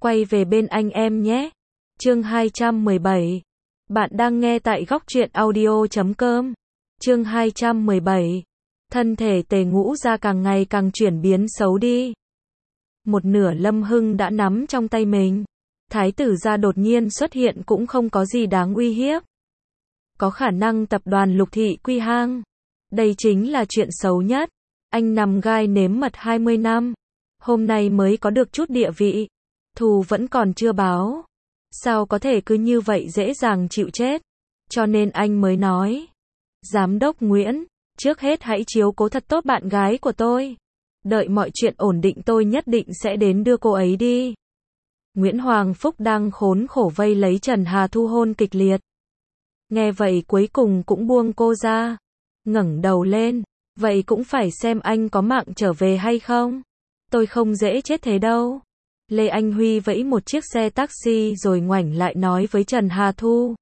quay về bên anh em nhé. Chương 217. Bạn đang nghe tại góc truyện audio.com. Chương 217. Thân thể Tề Ngũ Gia càng ngày càng chuyển biến xấu đi. Một nửa Lâm Hưng đã nắm trong tay mình. Thái tử gia đột nhiên xuất hiện cũng không có gì đáng uy hiếp. Có khả năng tập đoàn Lục Thị quy hang. Đây chính là chuyện xấu nhất. Anh nằm gai nếm mật 20 năm. Hôm nay mới có được chút địa vị. Thù vẫn còn chưa báo. Sao có thể cứ như vậy dễ dàng chịu chết. Cho nên anh mới nói. Giám đốc Nguyễn, trước hết hãy chiếu cố thật tốt bạn gái của tôi. Đợi mọi chuyện ổn định tôi nhất định sẽ đến đưa cô ấy đi. Nguyễn Hoàng Phúc đang khốn khổ vây lấy Trần Hà Thu hôn kịch liệt. Nghe vậy cuối cùng cũng buông cô ra. Ngẩng đầu lên. Vậy cũng phải xem anh có mạng trở về hay không. Tôi không dễ chết thế đâu. Lê Anh Huy vẫy một chiếc xe taxi rồi ngoảnh lại nói với Trần Hà Thu.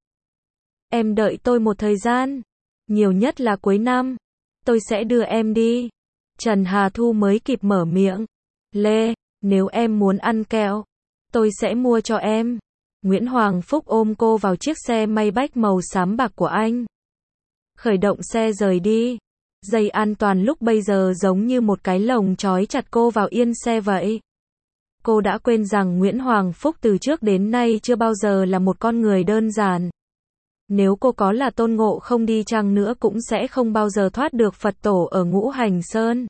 Em đợi tôi một thời gian. Nhiều nhất là cuối năm. Tôi sẽ đưa em đi. Trần Hà Thu mới kịp mở miệng. Lê, nếu em muốn ăn kẹo, tôi sẽ mua cho em. Nguyễn Hoàng Phúc ôm cô vào chiếc xe Maybach màu xám bạc của anh. Khởi động xe rời đi. Dây an toàn lúc bây giờ giống như một cái lồng trói chặt cô vào yên xe vậy. Cô đã quên rằng Nguyễn Hoàng Phúc từ trước đến nay chưa bao giờ là một con người đơn giản. Nếu cô có là Tôn Ngộ Không đi chăng nữa cũng sẽ không bao giờ thoát được Phật tổ ở Ngũ Hành Sơn.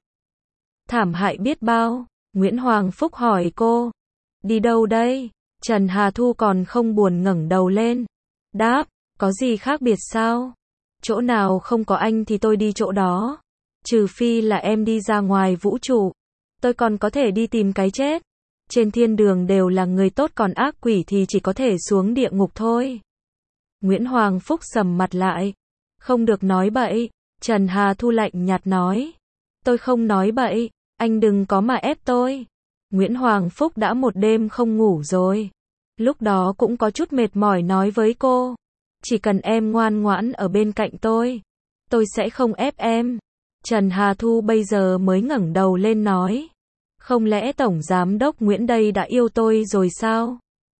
Thảm hại biết bao. Nguyễn Hoàng Phúc hỏi cô. Đi đâu đây? Trần Hà Thu còn không buồn ngẩng đầu lên. Đáp, có gì khác biệt sao? Chỗ nào không có anh thì tôi đi chỗ đó. Trừ phi là em đi ra ngoài vũ trụ. Tôi còn có thể đi tìm cái chết. Trên thiên đường đều là người tốt còn ác quỷ thì chỉ có thể xuống địa ngục thôi. Nguyễn Hoàng Phúc sầm mặt lại. Không được nói bậy. Trần Hà Thu lạnh nhạt nói. Tôi không nói bậy. Anh đừng có mà ép tôi. Nguyễn Hoàng Phúc đã một đêm không ngủ rồi. Lúc đó cũng có chút mệt mỏi nói với cô. Chỉ cần em ngoan ngoãn ở bên cạnh tôi sẽ không ép em. Trần Hà Thu bây giờ mới ngẩng đầu lên nói. Không lẽ Tổng Giám đốc Nguyễn đây đã yêu tôi rồi sao?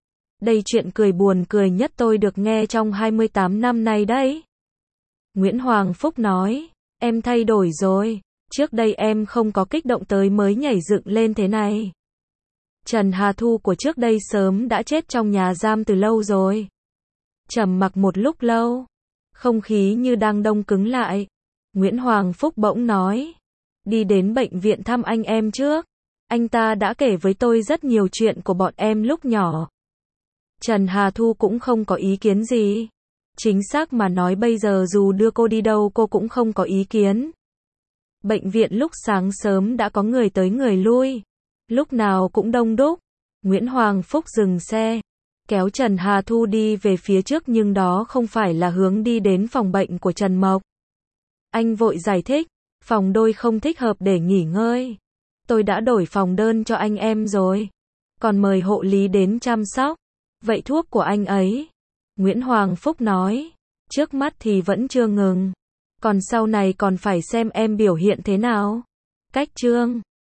Đây chuyện cười buồn cười nhất tôi được nghe trong 28 năm nay đấy. Nguyễn Hoàng Phúc nói. Em thay đổi rồi. Trước đây em không có kích động tới mới nhảy dựng lên thế này. Trần Hà Thu của trước đây sớm đã chết trong nhà giam từ lâu rồi. Trầm mặc một lúc lâu. Không khí như đang đông cứng lại. Nguyễn Hoàng Phúc bỗng nói. Đi đến bệnh viện thăm anh em trước. Anh ta đã kể với tôi rất nhiều chuyện của bọn em lúc nhỏ. Trần Hà Thu cũng không có ý kiến gì. Chính xác mà nói bây giờ dù đưa cô đi đâu cô cũng không có ý kiến. Bệnh viện lúc sáng sớm đã có người tới người lui. Lúc nào cũng đông đúc. Nguyễn Hoàng Phúc dừng xe. Kéo Trần Hà Thu đi về phía trước nhưng đó không phải là hướng đi đến phòng bệnh của Trần Mộc. Anh vội giải thích. Phòng đôi không thích hợp để nghỉ ngơi. Tôi đã đổi phòng đơn cho anh em rồi. Còn mời hộ lý đến chăm sóc. Vậy thuốc của anh ấy? Nguyễn Hoàng Phúc nói. Trước mắt thì vẫn chưa ngừng. Còn sau này còn phải xem em biểu hiện thế nào. Cách chương